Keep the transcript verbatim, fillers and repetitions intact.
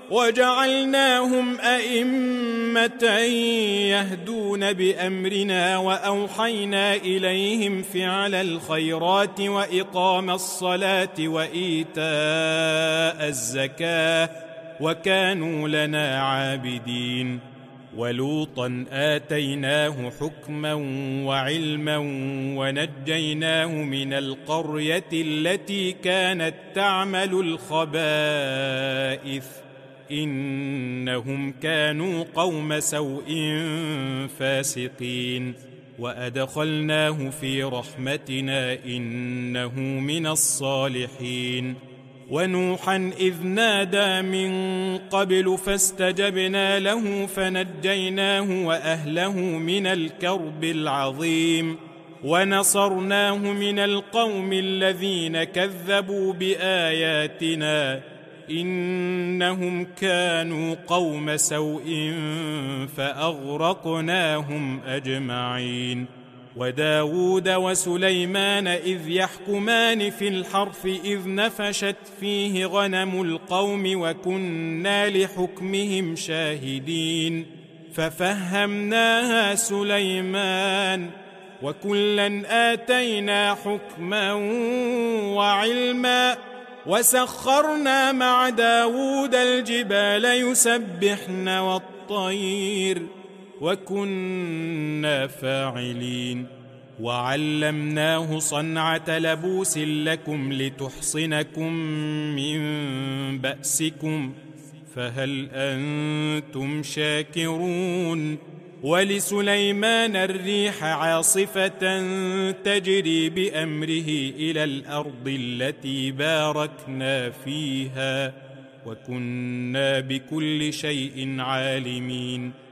وجعلناهم أئمة يهدون بأمرنا وأوحينا إليهم فعل الخيرات وإقام الصلاة وإيتاء الزكاة وكانوا لنا عابدين. ولوطا آتيناه حكما وعلما ونجيناه من القرية التي كانت تعمل الخبائث إنهم كانوا قوم سوء فاسقين. وأدخلناه في رحمتنا إنه من الصالحين. ونوحا إذ نادى من قبل فاستجبنا له فنجيناه وأهله من الكرب العظيم ونصرناه من القوم الذين كذبوا بآياتنا إنهم كانوا قوم سوء فأغرقناهم أجمعين. وداود وسليمان إذ يحكمان في الحرث إذ نفشت فيه غنم القوم وكنا لحكمهم شاهدين ففهمناها سليمان وكلا آتينا حكما وعلما وسخرنا مع داود الجبال يسبحن والطير وكنا فاعلين. وعلمناه صنعة لبوس لكم لتحصنكم من بأسكم فهل أنتم شاكرون. ولسليمان الريح عاصفة تجري بأمره إلى الأرض التي باركنا فيها وكنا بكل شيء عالمين.